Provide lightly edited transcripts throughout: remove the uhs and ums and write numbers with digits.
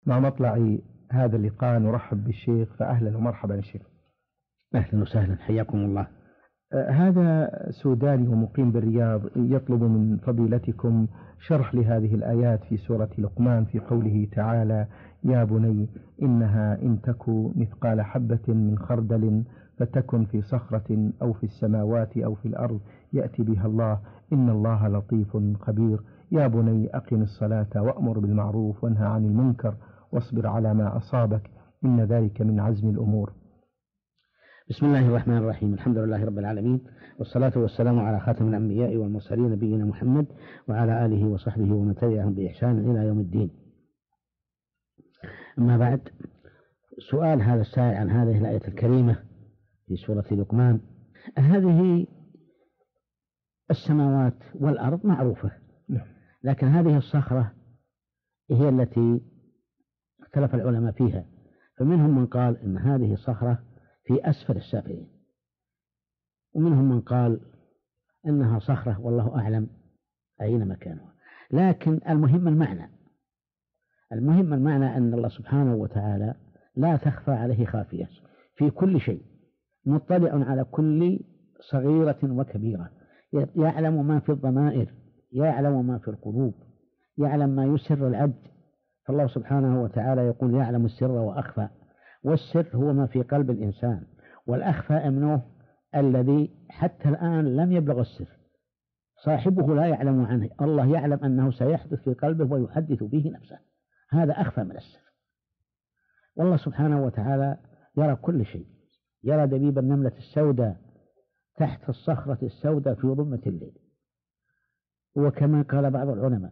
مع مطلع هذا اللقاء نرحب بالشيخ، فأهلا ومرحبا الشيخ. أهلا وسهلا، حياكم الله. هذا سوداني ومقيم بالرياض يطلب من فضيلتكم شرح لهذه الآيات في سورة لقمان في قوله تعالى: يا بني إنها إن تك مثقال حبة من خردل فتكن في صخرة أو في السماوات أو في الأرض يأتي بها الله إن الله لطيف خبير. يا بني أقم الصلاة وأمر بالمعروف وانهى عن المنكر واصبر على ما أصابك إن ذلك من عزم الأمور. بسم الله الرحمن الرحيم، الحمد لله رب العالمين، والصلاة والسلام على خاتم الأنبياء والمرسلين نبينا محمد وعلى آله وصحبه ومن تبعهم بإحسان إلى يوم الدين. أما بعد، سؤال هذا السائل عن هذه الآية الكريمة في سورة لقمان. هذه السماوات والأرض معروفة، لكن هذه الصخرة هي التي اختلف العلماء فيها، فمنهم من قال إن هذه الصخرة في أسفل السافلين، ومنهم من قال إنها صخرة والله أعلم أين مكانها. لكن المهم المعنى أن الله سبحانه وتعالى لا تخفى عليه خافية في كل شيء، مطلع على كل صغيرة وكبيرة، يعلم ما في الضمائر، يعلم ما في القلوب، يعلم ما يسر العبد. فالله سبحانه وتعالى يقول: يعلم السر وأخفى. والسر هو ما في قلب الإنسان، والأخفى أمنه الذي حتى الآن لم يبلغ السر، صاحبه لا يعلم عنه، الله يعلم أنه سيحدث في قلبه ويحدث به نفسه، هذا أخفى من السر. والله سبحانه وتعالى يرى كل شيء، يرى دبيب النملة السوداء تحت الصخرة السوداء في ظلمة الليل. وكما قال بعض العلماء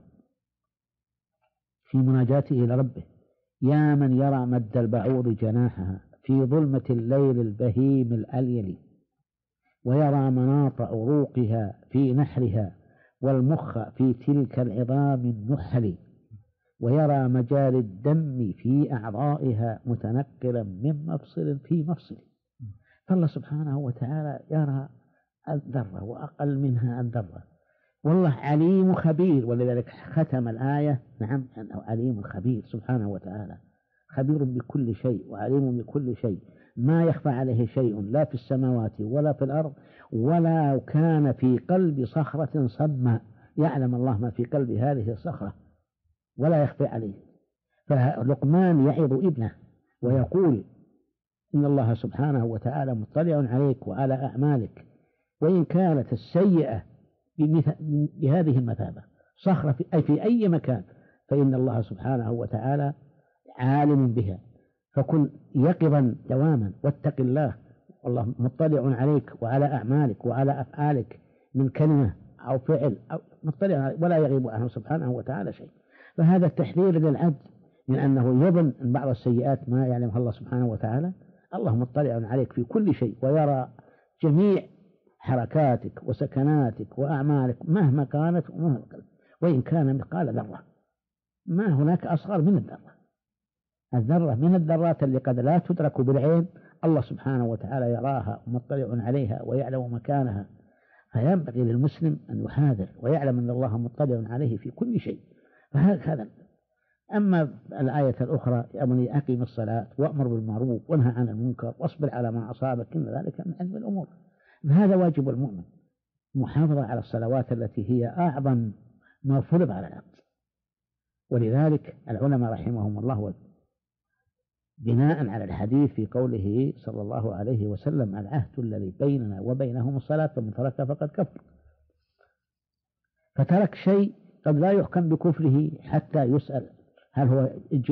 في مناجاته إلى ربه: يا من يرى مد البعوض جناحها في ظلمة الليل البهيم الأليل، ويرى مناط عروقها في نحرها، والمخ في تلك العظام النحل، ويرى مجاري الدم في أعضائها متنقلا من مفصل في مفصل. فالله سبحانه وتعالى يرى الذرة وأقل منها الذرة، والله عليم خبير، ولذلك ختم الآية نعم أنه عليم خبير سبحانه وتعالى، خبير بكل شيء وعليم بكل شيء، ما يخفى عليه شيء لا في السماوات ولا في الأرض، ولا كان في قلب صخرة صما يعلم الله ما في قلب هذه الصخرة ولا يخفى عليه. فلقمان يعظ ابنه ويقول: إن الله سبحانه وتعالى مطلع عليك وعلى أعمالك، وإن كانت السيئة بهذه المثابة صخرة في أي مكان، فإن الله سبحانه وتعالى عالم بها، فكن يقظا دواما واتق الله، والله مطلع عليك وعلى أعمالك وعلى أفعالك من كلمة أو فعل، أو مطلع عليك ولا يغيب عنه سبحانه وتعالى شيء. فهذا التحذير للعبد من أنه يظن أن بعض السيئات ما يعلمها الله سبحانه وتعالى. الله مطلع عليك في كل شيء، ويرى جميع حركاتك وسكناتك وأعمالك مهما كانت ومهما كانت، وإن كان مثقال ذرة. ما هناك أصغر من الذرة. الذرة من الذرات اللي قد لا تدرك بالعين، الله سبحانه وتعالى يراها ومطلع عليها ويعلم مكانها. فينبغي للمسلم أن يحاذر ويعلم أن الله مطلع عليه في كل شيء. فهذا. أما الآية الأخرى: يا بني أقم الصلاة وأمر بالمعروف وانهى عن المنكر واصبر على ما أصابك إن ذلك من عزم الأمور. هذا واجب المؤمن، محافظة على الصلوات التي هي أعظم ما فرض على العبد. ولذلك العلماء رحمهم الله بناء على الحديث في قوله صلى الله عليه وسلم: العهد الذي بيننا وبينهم الصلاة فمن تركها فقد كفر. فترك شيء قد لا يحكم بكفره حتى يسأل هل هو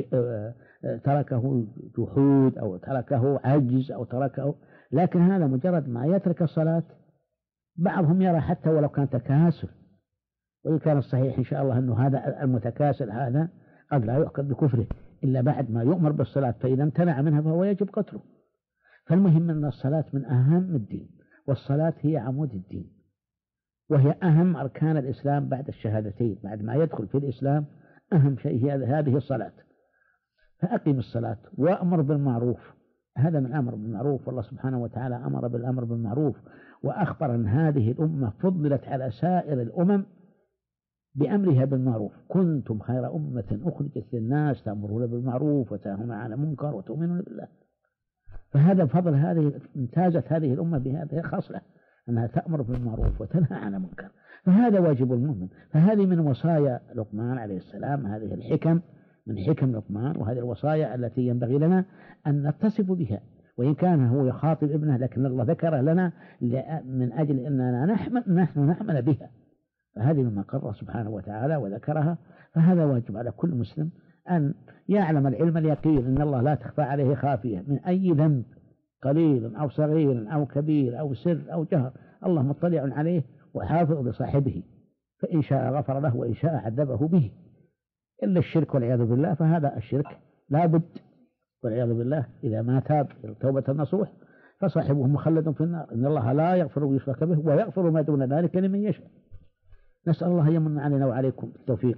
تركه جحود أو تركه عجز أو تركه، لكن هذا مجرد ما يترك الصلاة. بعضهم يرى حتى ولو كان تكاسل، وإن كان الصحيح إن شاء الله أنه هذا المتكاسل هذا قد لا يحكم بكفره إلا بعد ما يؤمر بالصلاة، فإذا امتنع منها فهو يجب قتله. فالمهم أن الصلاة من أهم الدين، والصلاة هي عمود الدين، وهي أهم أركان الإسلام بعد الشهادتين. بعد ما يدخل في الإسلام أهم شيء هي هذه الصلاة. فأقم الصلاة وأمر بالمعروف، هذا من أمر بالمعروف، والله سبحانه وتعالى أمر بالأمر بالمعروف، وأخبر أن هذه الأمة فضلت على سائر الأمم بأمرها بالمعروف، كنتم خير أمة أخرجت للناس تأمرون بالمعروف وتنهون عن المنكر وتؤمنون بالله. فهذا بفضل هذه امتازت هذه الأمة بهذه الخصلة أنها تأمر بالمعروف وتنهى عن المنكر، فهذا واجب المؤمن. فهذه من وصايا لقمان عليه السلام، هذه الحكم من حكم لقمان، وهذه الوصايا التي ينبغي لنا أن نتصف بها، وإن كان هو يخاطب ابنه لكن الله ذكره لنا من أجل أننا نحن نعمل بها، فهذه مما قرر سبحانه وتعالى وذكرها. فهذا واجب على كل مسلم أن يعلم العلم اليقين أن الله لا تخفى عليه خافية من أي ذنب قليل أو صغير أو كبير أو سر أو جهر، الله مطلع عليه وحافظ لصاحبه، فإن شاء غفر له وإن شاء عذبه به، إلا الشرك والعياذ بالله. فهذا الشرك لا بد والعياذ بالله إذا ما تاب توبة النصوح فصاحبه مخلد في النار، إن الله لا يغفر أن يشرك به ويغفر ما دون ذلك لمن يشاء. نسأل الله يمن علينا وعليكم بالتوفيق.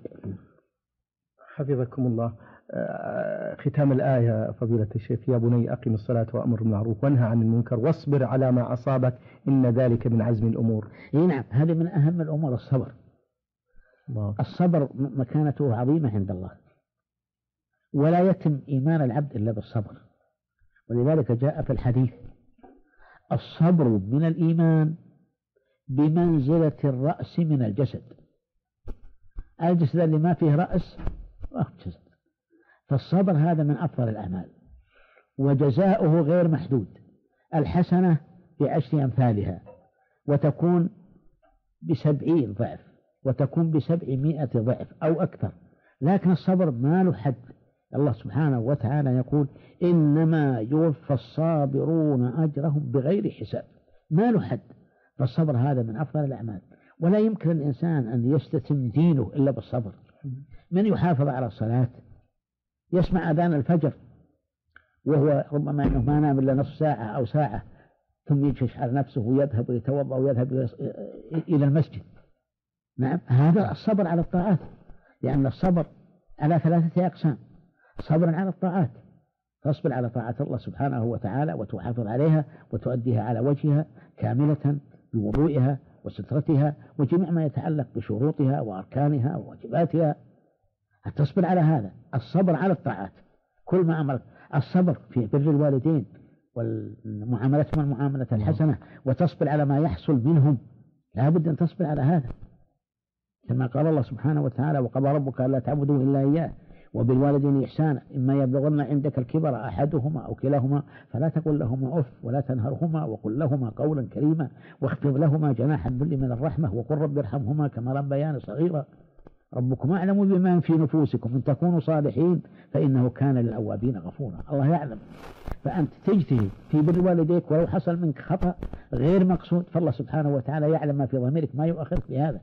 حفظكم الله. ختام الآية فضيلة الشيخ: يا بني أقم الصلاة وأمر بالمعروف وانهى عن المنكر واصبر على ما أصابك إن ذلك من عزم الأمور. نعم، هذه من أهم الأمور الصبر. الصبر مكانته عظيمة عند الله، ولا يتم إيمان العبد إلا بالصبر، ولذلك جاء في الحديث: الصبر من الإيمان بمنزلة الرأس من الجسد. الجسد اللي ما فيه رأس جسد. فالصبر هذا من أفضل الأعمال، وجزاؤه غير محدود. الحسنة ب10 أمثالها، وتكون ب70 ضعف، وتكون ب700 ضعف أو أكثر. لكن الصبر ما له حد. الله سبحانه وتعالى يقول: إنما يوفى الصابرون أجرهم بغير حساب، ما له حد. فالصبر هذا من أفضل الأعمال، ولا يمكن الإنسان أن يستتم دينه إلا بالصبر. من يحافظ على الصلاة يسمع أذان الفجر وهو ربما أنه ما نام إلا نصف ساعة أو ساعة، ثم يجهش على نفسه ويذهب ويتوضأ ويذهب إلى المسجد. نعم، هذا الصبر على الطاعات، لأن الصبر على 3 أقسام: صبر على الطاعات، تصبر على طاعة الله سبحانه وتعالى وتحافظ عليها وتؤديها على وجهها كاملة بوضوئها وسترتها وجميع ما يتعلق بشروطها وأركانها وواجباتها، تصبر على هذا. الصبر على الطاعات كل ما أمرك، الصبر في بر الوالدين والمعاملتهم المعاملة الحسنة، وتصبر على ما يحصل منهم، لا بد أن تصبر على هذا، كما قال الله سبحانه وتعالى: وقضى ربك ألا تعبدوا إلا إياه وبالوالدين إحسانا إما يبلغن عندك الكبر أحدهما أو كلاهما فلا تقل لهما أف ولا تنهرهما وقل لهما قولا كريما واخفض لهما جناح الذل من الرحمة وقل رب ارحمهما كما ربياني صغيرا ربكم أعلم بما في نفوسكم إن تكونوا صالحين فإنه كان للأوابين غفورا. الله يعلم، فأنت تجتهد في بر والديك ولو حصل منك خطأ غير مقصود، فالله سبحانه وتعالى يعلم ما في ضميرك ما يؤخرك بهذا.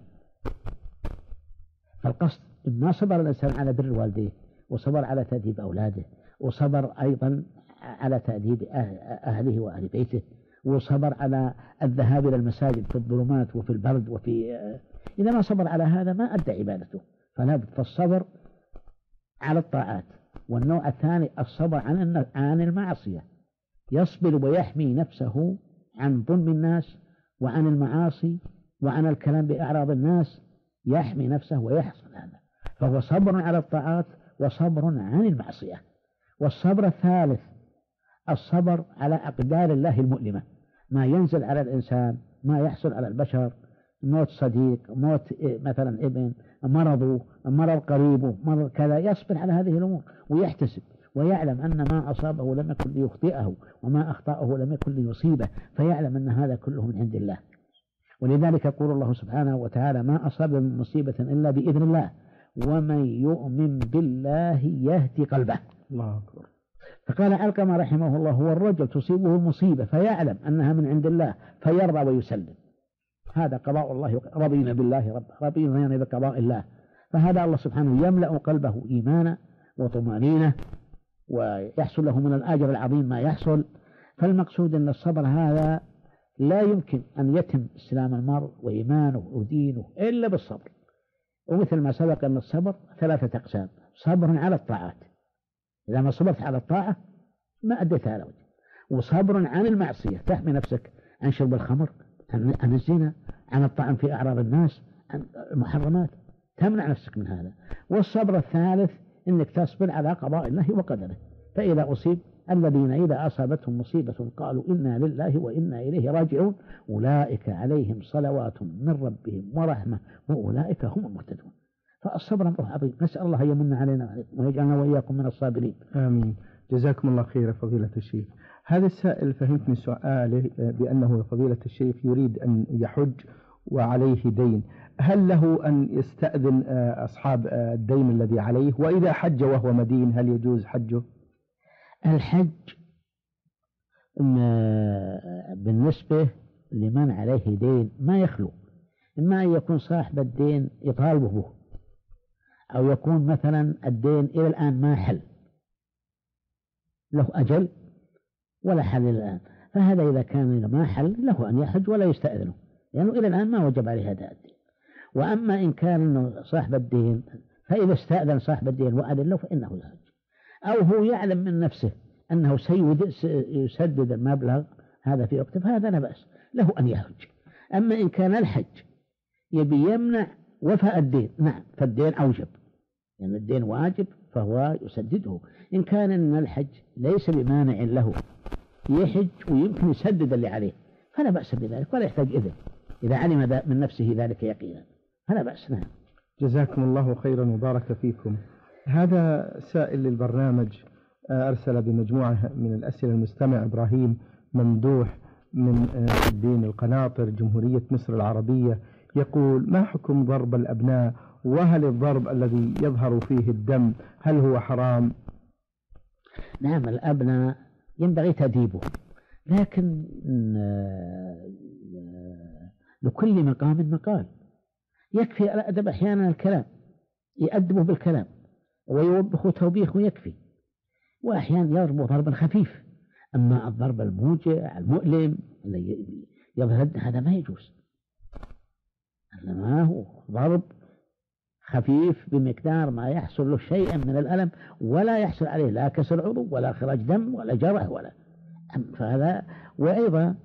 فالقصد ما صبر الإنسان على بر والديه، وصبر على تأديب أولاده، وصبر أيضا على تأديب أهله وأهل بيته، وصبر على الذهاب إلى المساجد في الظلمات وفي البرد إذا ما صبر على هذا ما أدى عبادته. فلا بد فالصبر على الطاعات. والنوع الثاني الصبر عن المعصية، يصبر ويحمي نفسه عن ظلم الناس وعن المعاصي وعن الكلام بأعراض الناس، يحمي نفسه ويحصل هذا، فهو صبر على الطاعات وصبر عن المعصية. والصبر الثالث الصبر على أقدار الله المؤلمة، ما ينزل على الإنسان، ما يحصل على البشر، موت صديق، موت مثلا ابن، مرض قريبه، مرض كذا، يصبر على هذه الأمور ويحتسب ويعلم أن ما أصابه لم يكن ليخطئه وما أخطأه لم يكن ليصيبه، فيعلم أن هذا كله من عند الله. ولذلك يقول الله سبحانه وتعالى: ما أصاب من مصيبة إلا بإذن الله ومن يؤمن بالله يهدي قلبه. الله أكبر. فقال علقمة رحمه الله: هو الرجل تصيبه المصيبة فيعلم أنها من عند الله فيرضى ويسلم، هذا قضاء الله، رضينا بالله رضينا يعني بقضاء الله. فهذا الله سبحانه يملأ قلبه إيمانا وطمأنينة ويحصل له من الأجر العظيم ما يحصل. فالمقصود أن الصبر هذا لا يمكن أن يتم إسلام المرء وإيمانه ودينه إلا بالصبر. ومثل ما سبق أن الصبر 3 أقسام: صبر على الطاعات، إذا ما صبرت على الطاعة ما أديتها على وجه، وصبر عن المعصية، تحمي نفسك عن شرب الخمر، عن الزنا، عن الطعن في أعراض الناس، عن المحرمات، تمنع نفسك من هذا. والصبر الثالث أنك تصبر على قضاء الله وقدره. فإذا أصيب الذين إذا أصابتهم مصيبة قالوا إنا لله وإنا إليه راجعون أولئك عليهم صلوات من ربهم ورحمة وأولئك هم المهتدون. فالصبر أمر عظيم، نسأل الله أن يمن علينا وعليكم ويجعلنا وإياكم من الصابرين. آمين. جزاكم الله خير فضيلة الشيخ. هذا السائل فهمت من سؤاله بأنه فضيلة الشيخ يريد أن يحج وعليه دين، هل له أن يستأذن أصحاب الدين الذي عليه؟ وإذا حج وهو مدين هل يجوز حجه؟ الحج بالنسبة لمن عليه دين ما يخلو، إما أن يكون صاحب الدين يطالبه به، أو يكون مثلا الدين إلى الآن ما حل، له أجل ولا حل الآن، فهذا إذا كان ما حل له أن يحج ولا يستأذنه، لأنه إلى الآن ما وجب عليه هذا الدين. وأما إن كان صاحب الدين فإذا استأذن صاحب الدين وأذن له فإنه يحج، أو هو يعلم من نفسه أنه سيسدد المبلغ هذا في وقته فهذا لا بأس له أن يحج. أما إن كان الحج يبي يمنع وفاء الدين، نعم فالدين أوجب، لأن يعني الدين واجب فهو يسدده. إن كان أن الحج ليس بمانع له يحج ويمكن يسدد اللي عليه فلا بأس بذلك ولا يحتاج إذن إذا علم من نفسه ذلك يقينا، فلا بأس. نعم. جزاكم الله خيرا وبارك فيكم. هذا سائل للبرنامج أرسل بمجموعة من الأسئلة المستمع إبراهيم ممدوح من الدين القناطر جمهورية مصر العربية، يقول: ما حكم ضرب الأبناء؟ وهل الضرب الذي يظهر فيه الدم هل هو حرام؟ نعم، الأبناء ينبغي تأديبه، لكن لكل مقام مقال. يكفي الأدب أحيانا الكلام، يأدبه بالكلام ويوبخه توبيخ ويكفي، وأحيانا يضرب ضربا خفيف. أما الضرب الموجع المؤلم اللي يظهر هذا ما يجوز، ما هو ضرب خفيف بمقدار ما يحصل له شيئا من الألم ولا يحصل عليه لا كسر عضو ولا خراج دم ولا جرح ولا فهذا. وأيضا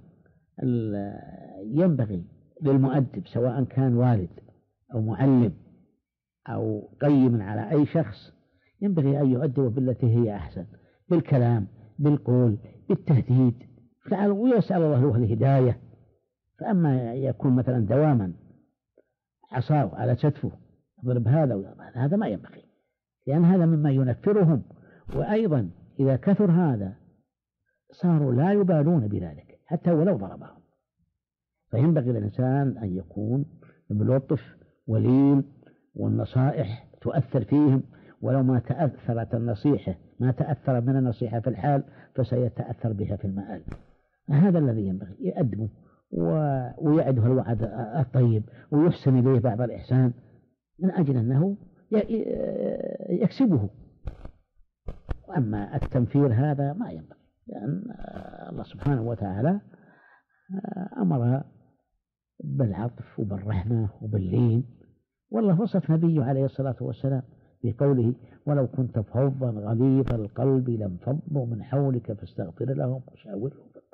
ينبغي للمؤدب سواء كان والد أو معلم أو قيم على أي شخص، ينبغي أن يؤدبه بالتي هي أحسن، بالكلام بالقول بالتهديد، ويسأل الله له الهداية. فأما يكون مثلا دواما عصاه على كتفه ضرب هذا ما ينبغي، لأن هذا مما ينفرهم. وأيضا إذا كثر هذا صاروا لا يبالون بذلك حتى ولو ضربهم. فينبغي للإنسان أن يكون بلطف ولين، والنصائح تؤثر فيهم، ولو ما تأثرت النصيحة ما تأثر من النصيحة في الحال فسيتأثر بها في المآل. هذا الذي ينبغي يأدبه ويعده الوعد الطيب ويحسن إليه بعض الإحسان من أجل أنه يكسبه. وأما التنفير هذا ما ينبغي، لأن الله سبحانه وتعالى أمر بالعطف وبالرحمة وباللين، والله وصف نبيه عليه الصلاة والسلام بقوله: ولو كنت فظا غليظ القلب لانفضوا من حولك فاستغفر لهم وشاورهم في الأمر.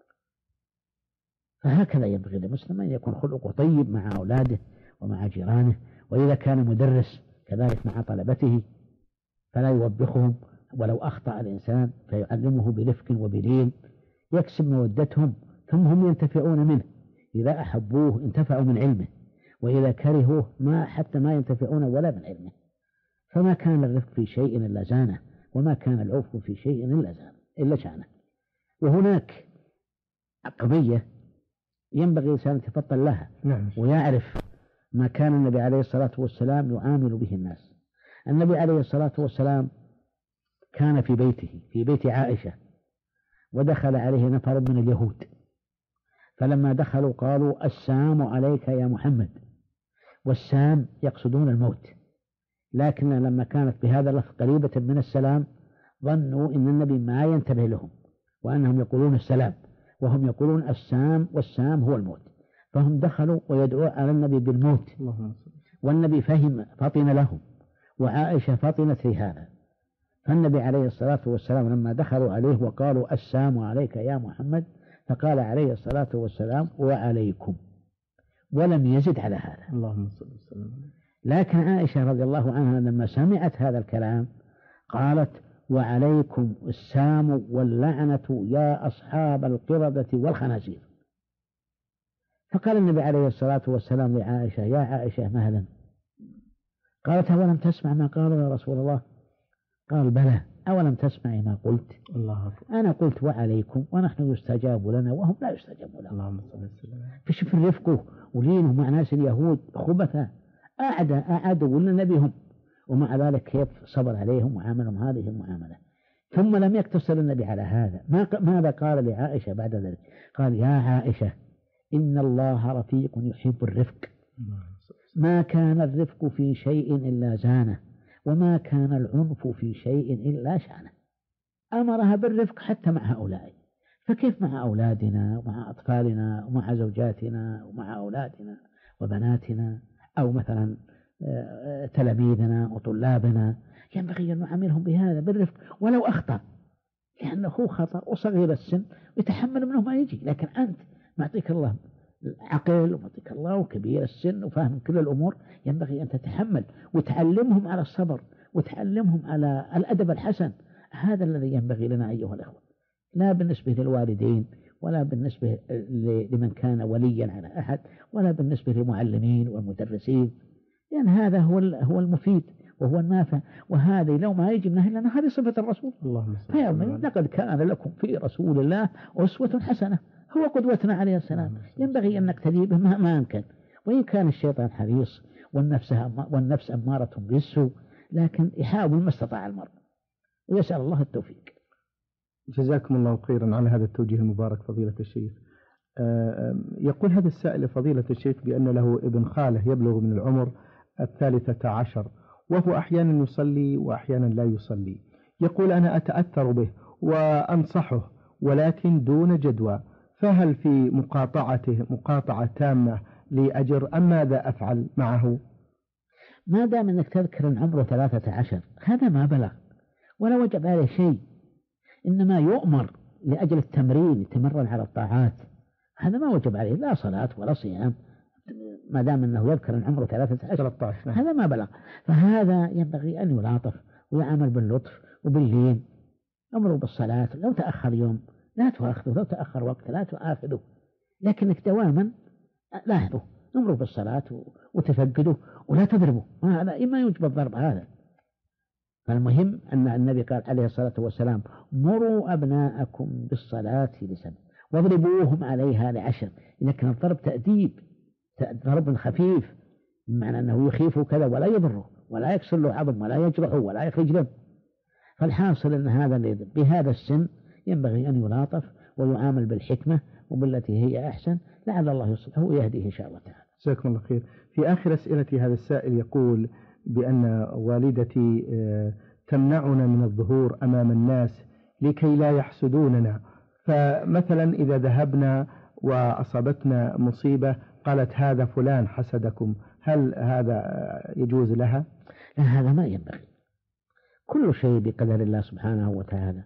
فهكذا ينبغي للمسلم أن يكون خلقه طيب مع أولاده ومع جيرانه، وإذا كان مدرس كذلك مع طلبته فلا يوبخهم، ولو أخطأ الإنسان فيعلمه برفق وبلين يكسب مودتهم، ثم هم ينتفعون منه. إذا أحبوه انتفعوا من علمه، وإذا كرهوه حتى ما ينتفعون ولا من علمه. فما كان الرفق في شيء إلا زانه، وما كان العفو في شيء إلا شانه. وهناك قضية ينبغي الإنسان يتفطن لها ويعرف ما كان النبي عليه الصلاة والسلام يعامل به الناس. النبي عليه الصلاة والسلام كان في بيته في بيت عائشة، ودخل عليه نفر من اليهود، فلما دخلوا قالوا: السلام عليك يا محمد. والسام يقصدون الموت، لكن لما كانت بهذا اللفظ قريبة من السلام ظنوا إن النبي ما ينتبه لهم، وأنهم يقولون السلام وهم يقولون السام، والسام هو الموت، فهم دخلوا ويدعوا على النبي بالموت، والنبي فطن لهم، وعائشة فطنت في هذا. فالنبي عليه الصلاة والسلام لما دخلوا عليه وقالوا: السلام عليك يا محمد، فقال عليه الصلاة والسلام: وعليكم، ولم يزد على هذا. اللهم صل وسلم. لكن عائشة رضي الله عنها لما سمعت هذا الكلام قالت: وعليكم السام واللعنة يا أصحاب القردة والخنازير. فقال النبي عليه الصلاة والسلام لعائشة: يا عائشة مهلا. قالت: أولم تسمع ما قالوا يا رسول الله؟ قال: بلى، أولم تسمعي ما قلت؟ الله أكبر. أنا قلت وعليكم، ونحن يستجاب لنا وهم لا يستجاب لنا. اللهم صل وسلم. فشوف الرفق ولينه مع ناس اليهود خبثاء أعدوا لنبيهم، ومع ذلك كيف صبر عليهم وعاملهم هذه المعاملة. ثم لم يقتصر النبي على هذا، ماذا قال لعائشة بعد ذلك؟ قال: يا عائشة إن الله رفيق يحب الرفق، ما كان الرفق في شيء إلا زانه، وما كان العنف في شيء إلا شانه. أمرها بالرفق حتى مع هؤلاء، فكيف مع أولادنا ومع أطفالنا ومع زوجاتنا ومع أولادنا وبناتنا، أو مثلا تلاميذنا وطلابنا، ينبغي أن نعاملهم بهذا بالرفق ولو أخطأ، لأنه خطأ وصغير السن يتحمل منه ما يجي. لكن أنت معطيك الله عقل ومعطيك الله وكبير السن وفاهم كل الأمور، ينبغي أن تتحمل وتعلمهم على الصبر وتعلمهم على الأدب الحسن. هذا الذي ينبغي لنا أيها الأخوة، لا بالنسبة للوالدين، ولا بالنسبة لمن كان وليا على أحد، ولا بالنسبة للمعلمين والمدرسين، لأن هذا هو المفيد وهو النافع. وهذا لو ما يجي منه لنا هذه صفة الرسول. لقد كان لكم في رسول الله أسوة حسنة، هو قدوتنا عليه السلام، ينبغي أن نقتدي به مهما أمكن. وإن كان الشيطان حريص والنفس أمارة بالسوء، لكن يحاول ما استطاع المرء، ويسأل الله التوفيق. جزاكم الله خيرا على هذا التوجيه المبارك فضيلة الشيخ. يقول هذا السائل فضيلة الشيخ بأن له ابن خاله يبلغ من العمر 13، وهو أحيانا يصلي وأحيانا لا يصلي. يقول: أنا أتأثر به وأنصحه ولكن دون جدوى، فهل في مقاطعته مقاطعة تامة لأجر أم ماذا أفعل معه؟ ما دام أنك تذكر أن عمره 13 هذا ما بلغ ولا وجب عليه شيء، إنما يؤمر لأجل التمرين، يتمرن على الطاعات، هذا ما وجب عليه لا صلاة ولا صيام، ما دام أنه يذكر أن عمره 13 هذا ما بلغ. فهذا ينبغي أن يلاطف ويعمل باللطف وباللين. أمره بالصلاة، لو تأخر يوم لا تؤاخذه، لو تأخر وقت لا تؤاخذه، لكنك دواما لاحظه، أمره بالصلاة وتفقده ولا تضربه، هذا ما يوجب الضرب هذا. فالمهم أن النبي قال عليه الصلاة والسلام: مروا أبناءكم بالصلاة ل7 واضربوهم عليها ل10. إذا كان الضرب تأديب، ضرب خفيف، بمعنى أنه يخيف كذا ولا يضره ولا يكسر له عظم ولا يجرحه ولا يخجله. فالحاصل أن هذا بهذا السن ينبغي أن يلاطف ويعامل بالحكمة وبالتي هي أحسن، لعل الله يصلحه ويهديه إن شاء الله تعالى. جزاكم الله خير. في آخر أسئلة هذا السائل يقول بأن والدتي تمنعنا من الظهور أمام الناس لكي لا يحسدوننا، فمثلا إذا ذهبنا وأصابتنا مصيبة قالت: هذا فلان حسدكم، هل هذا يجوز لها؟ لا، هذا ما ينبغي. كل شيء بقدر الله سبحانه وتعالى،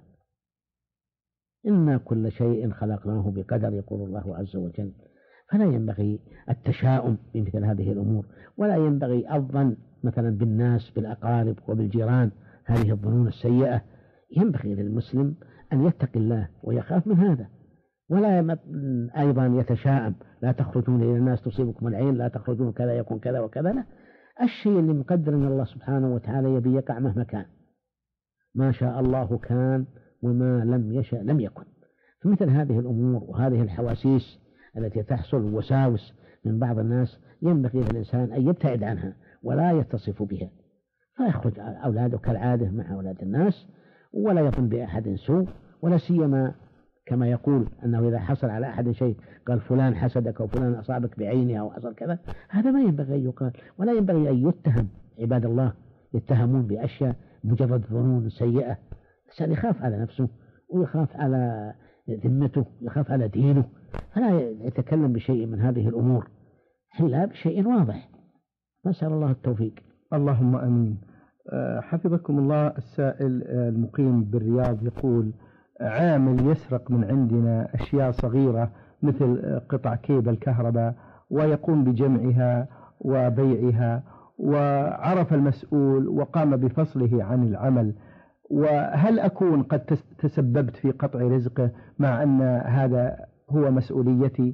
إنا كل شيء خلقناه بقدر، يقول الله عز وجل. فلا ينبغي التشاؤم بمثل هذه الأمور، ولا ينبغي الظن مثلا بالناس بالأقارب وبالجيران هذه الظنون السيئة. ينبغي للمسلم أن يتقي الله ويخاف من هذا، ولا أيضا يتشاءم: لا تخرجون إلى الناس تصيبكم العين، لا تخرجون كذا يكون كذا وكذا. لا، الشيء اللي مقدر أن الله سبحانه وتعالى يبي يقع مهما كان، ما شاء الله كان وما لم يشأ لم يكن. فمثل هذه الأمور وهذه الحواسيس التي تحصل وساوس من بعض الناس ينبغي للإنسان أن يبتعد عنها ولا يتصف بها، فيخرج أولاده كالعادة مع أولاد الناس، ولا يظن بأحد سوء، ولا سيما كما يقول أنه إذا حصل على أحد شيء قال فلان حسدك وفلان أصابك بعينه أو حصل كذا، هذا ما ينبغي أن يقال، ولا ينبغي أن يتهم عباد الله، يتهمون بأشياء مجرد ظنون سيئة. الإنسان يخاف على نفسه ويخاف على ذمته ويخاف على دينه، فلا يتكلم بشيء من هذه الأمور إلا بشيء واضح. نسأل الله التوفيق. اللهم أمين. حفظكم الله. السائل المقيم بالرياض يقول: عامل يسرق من عندنا أشياء صغيرة مثل قطع كيبل كهرباء ويقوم بجمعها وبيعها، وعرف المسؤول وقام بفصله عن العمل، وهل أكون قد تسببت في قطع رزقه مع أن هذا هو مسؤوليتي؟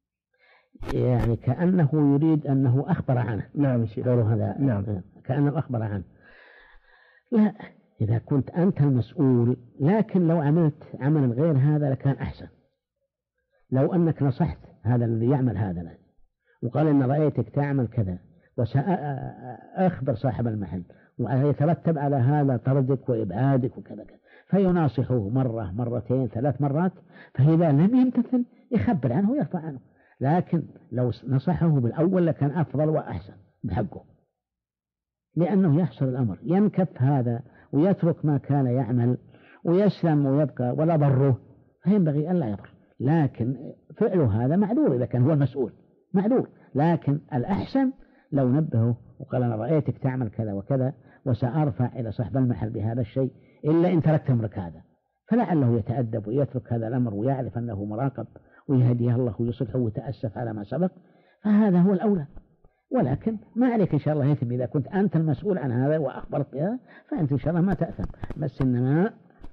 يعني كأنه يريد أنه أخبر عنه. نعم شيخ. هذا نعم. كأنه أخبر عنه. لا، إذا كنت أنت المسؤول، لكن لو عملت عملا غير هذا لكان أحسن. لو أنك نصحت هذا الذي يعمل هذا وقال إن رأيتك تعمل كذا، وسأخبر صاحب المحل ويترتب على هذا طردك وإبعادك وكذا كذا، فيناصحه مرة مرتين 3 مرات، فإذا لم يمتثل يخبر عنه ويرفع عنه. لكن لو نصحه بالأول لكان أفضل وأحسن بحقه، لأنه يحصل الأمر ينكف هذا ويترك ما كان يعمل ويسلم ويبقى ولا ضره، فينبغي ألا يضر. لكن فعله هذا معذور إذا كان هو المسؤول، معذور. لكن الأحسن لو نبهه وقال أنا رأيتك تعمل كذا وكذا وسأرفع إلى صاحب المحل بهذا الشيء إلا إن تركت أمرك هذا، فلعله يتأدب ويترك هذا الأمر ويعرف أنه مراقب ويهديه الله ويصلحه ويتأسف على ما سبق، فهذا هو الأولى. ولكن ما عليك إن شاء الله يتم، إذا كنت أنت المسؤول عن هذا وأخبرت بها فأنت إن شاء الله ما تأثم. بس إنما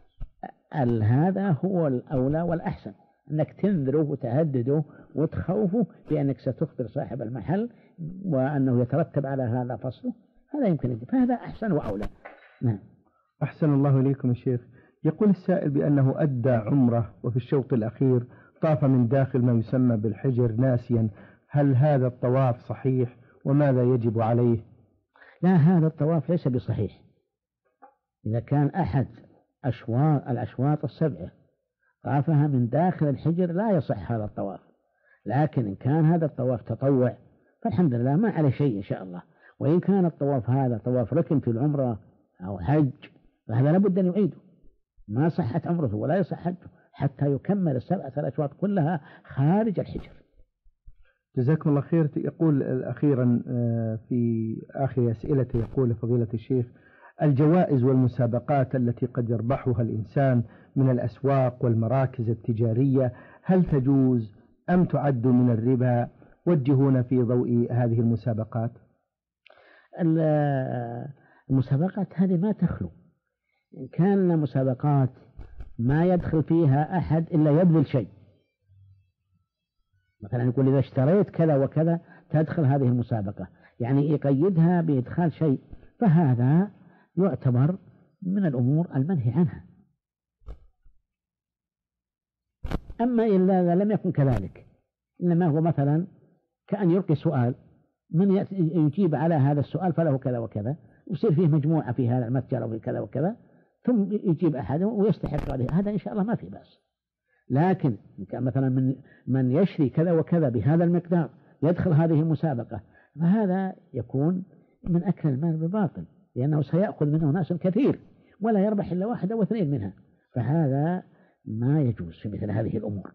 هذا هو الأولى والأحسن، أنك تنذره وتهدده وتخوفه بأنك ستخبر صاحب المحل وأنه يترتب على هذا فصله، هذا يمكن يجب. فهذا أحسن وأولى. نعم. أحسن الله إليكم يا شيخ. يقول السائل بأنه أدى عمره وفي الشوط الأخير طاف من داخل ما يسمى بالحجر ناسيا، هل هذا الطواف صحيح وماذا يجب عليه؟ لا، هذا الطواف ليس بصحيح. إذا كان أحد الأشواط 7 طافها من داخل الحجر لا يصح هذا الطواف. لكن إن كان هذا الطواف تطوع فالحمد لله ما عليه شيء إن شاء الله. وإن كان الطواف هذا طواف ركن في العمرة أو حج فهذا لابد أن يعيده، ما صحت عمرته ولا يصح حجه حتى يكمل 7 الأشواط كلها خارج الحجر. جزاكم الله خير. يقول أخيرا في آخر أسئلته، يقول فضيلة الشيخ: الجوائز والمسابقات التي قد يربحها الإنسان من الأسواق والمراكز التجارية هل تجوز أم تعد من الربا؟ وجهونا في ضوء هذه المسابقات. المسابقات هذه ما تخلو. إن كان مسابقات ما يدخل فيها أحد إلا يبذل شيء، مثلا يقول إذا اشتريت كذا وكذا تدخل هذه المسابقة، يعني يقيدها بإدخال شيء، فهذا يعتبر من الأمور المنهي عنها. أما إذا لم يكن كذلك، إنما هو مثلا كأن يلقي سؤال، من يجيب على هذا السؤال فله كذا وكذا، ويصير فيه مجموعة في هذا المتجر أو في كذا وكذا، ثم يجيب أحد ويستحق عليه، هذا إن شاء الله ما في بأس. لكن كان مثلا من يشري كذا وكذا بهذا المقدار يدخل هذه المسابقة، فهذا يكون من أكل المال بباطل، لأنه سيأخذ منه ناس كثير ولا يربح إلا 1 أو 2 منها، فهذا ما يجوز في مثل هذه الأمور.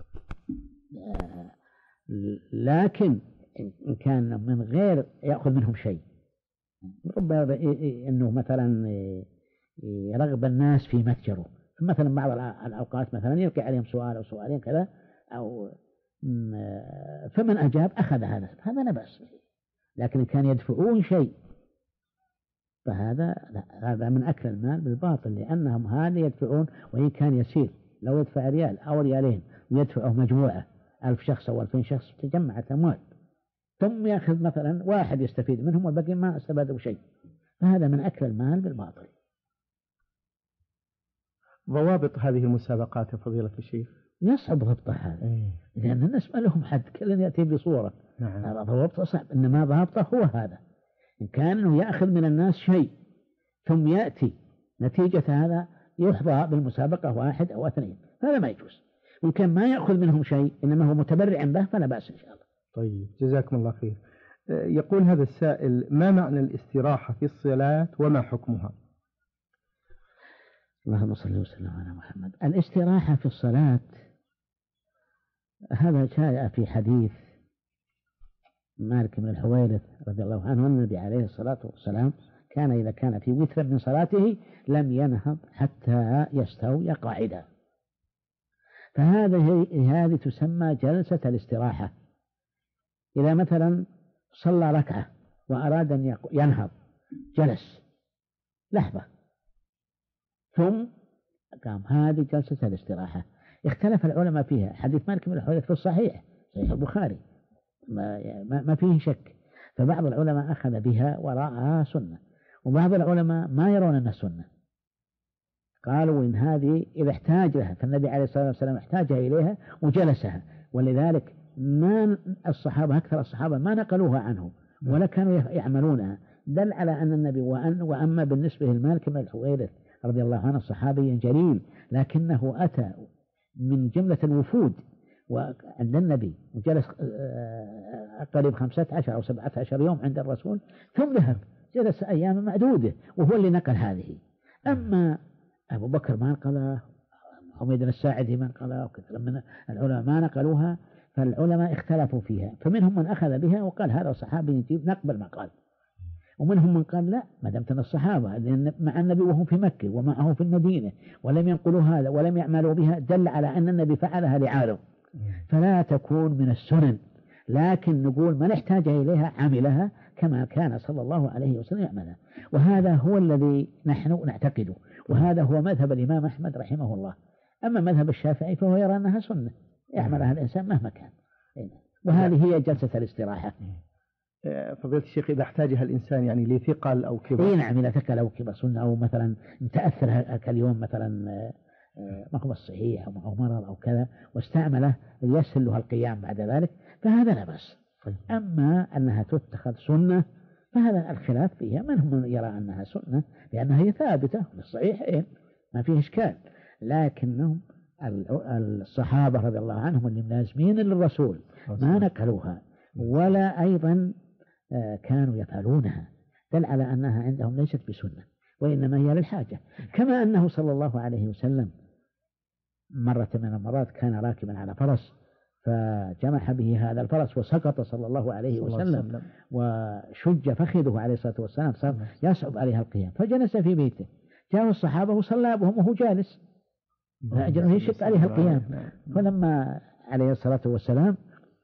لكن إن كان من غير يأخذ منهم شيء، ربما أنه مثلا يرغب الناس في متجره، مثلا بعض الأوقات مثلا يلقي عليهم سؤال أو سؤالين كذا، أو فمن أجاب أخذ هذا لا بأس به. لكن إن كان يدفعون شيء فهذا هذا من أكل المال بالباطل، لأنهم هذا يدفعون وإن كان يسير، لو يدفع ريال أو ريالين ويدفعه مجموعة 1000 شخص أو 2000 شخص تجمعت أموال، ثم يأخذ مثلا 1 يستفيد منهم والباقي ما استفادوا شيء، فهذا من أكل المال بالباطل. ضوابط هذه المسابقات يا فضيلة الشيخ؟ يصعب ضبطها هذا، لأن الناس ما لهم حد، كل يأتي بصورة. نعم. هذا ضبطه صعب، إنما ضبطه هو هذا. إن كان إنه يأخذ من الناس شيء ثم يأتي نتيجة هذا يحظى بالمسابقة 1 أو 2، هذا ما يجوز. وإن كان ما يأخذ منهم شيء إنما هو متبرع به فلا بأس إن شاء الله. طيب، جزاكم الله خير. يقول هذا السائل: ما معنى الاستراحة في الصلاة وما حكمها؟ اللهم صل وسلم على محمد. الاستراحة في الصلاة هذا جاء في حديث مالك بن الحويرث رضي الله عنه، النبي عليه الصلاة والسلام كان إذا كان في وتر من صلاته لم ينهض حتى يستوي قاعدا، فهذه تسمى جلسة الاستراحة. إذا مثلا صلى ركعة وأراد أن ينهض جلس لحظة ثم قام. هذه جلسة الاستراحة. اختلف العلماء فيها. حديث مالك بن الحويرث في الصحيح صحيح البخاري ما فيه شك. فبعض العلماء أخذ بها ورأى سنة، وبعض العلماء ما يرون أنها سنة، قالوا إن هذه إذا احتاج لها، فالنبي عليه الصلاة والسلام احتاجها إليها وجلسها، ولذلك ما الصحابة أكثر الصحابة ما نقلوها عنه ولا كانوا يعملونها. دل على أن النبي وأما بالنسبة لمالك بن الحويرث رضي الله عنه صحابي جليل، لكنه أتى من جملة الوفود وعند النبي وجلس قريب 15 أو 17 يوم عند الرسول ثم ذهب جلس أيام معدودة، وهو اللي نقل هذه. أما أبو بكر ما نقله، حميد الساعدي ما نقله، وكثير من العلماء ما نقلوها. فالعلماء اختلفوا فيها، فمنهم من أخذ بها وقال هذا صحابي يجيب نقبل ما قال، ومنهم من قال لا، ما دمت الصحابة مع النبي وهم في مكة ومعه في المدينة ولم ينقلوا هذا ولم يعملوا بها، دل على أن النبي فعلها لعاله فلا تكون من السنن، لكن نقول من احتاج إليها عملها كما كان صلى الله عليه وسلم يعملها. وهذا هو الذي نحن نعتقده، وهذا هو مذهب الإمام أحمد رحمه الله. أما مذهب الشافعي فهو يرى أنها سنة يعملها الإنسان مهما كان، وهذه هي جلسة الاستراحة. فضيلة الشيخ إذا احتاجها الإنسان يعني لثقل أو كبر، نعم، إذا ثقل أو كبر سنة، أو مثلا تأثر كاليوم مثلا مقبض الصحيح أو مرض أو كذا واستعمله يسهل له القيام بعد ذلك، فهذا لا بأس. أما أنها تتخذ سنة فهذا الخلاف فيها. منهم من يرى أنها سنة لأنها هي ثابتة في الصحيحين ما فيه إشكال، لكنهم الصحابة رضي الله عنهم اللي ملازمين للرسول ما نقلوها ولا أيضا كانوا يفعلونها، دل على أنها عندهم ليست بسنة وإنما هي للحاجة. كما أنه صلى الله عليه وسلم مرة من المرات كان راكبا على فرس فجمح به هذا الفرس وسقط صلى الله عليه وسلم وشج فخذه عليه الصلاة والسلام، صار يصعب عليها القيام، فجلس في بيته. جاءوا الصحابة وصلى بهم وهو جالس لأجل يشق عليها القيام، فلما عليه الصلاة والسلام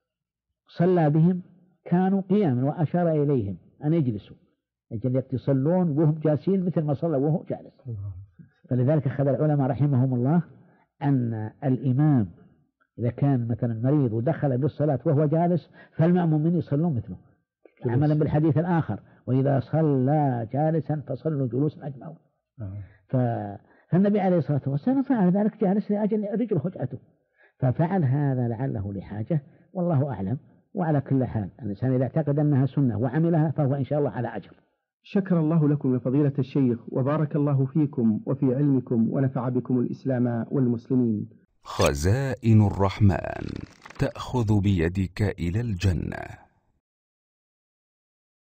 صلى بهم كانوا قياما وأشار إليهم أن يجلسوا أجل يصلون وهم جالسين مثل ما صلى وهو جالس. فلذلك أخذ العلماء رحمهم الله أن الإمام إذا كان مثلا مريض ودخل بالصلاة وهو جالس فالمأمومين يصلون مثله، عملا بالحديث الآخر وإذا صلى جالسا فصلوا جلوسا أجمعون. فالنبي عليه الصلاة والسلام فعل ذلك جالس لأجل رجله هجأته، ففعل هذا لعله لحاجة والله أعلم. وعلى كل حال الإنسان إذا اعتقد أنها سنة وعملها فهو إن شاء الله على أجر. شكر الله لكم يا فضيلة الشيخ، وبارك الله فيكم وفي علمكم ونفع بكم الإسلام والمسلمين. خزائن الرحمن تأخذ بيدك إلى الجنة.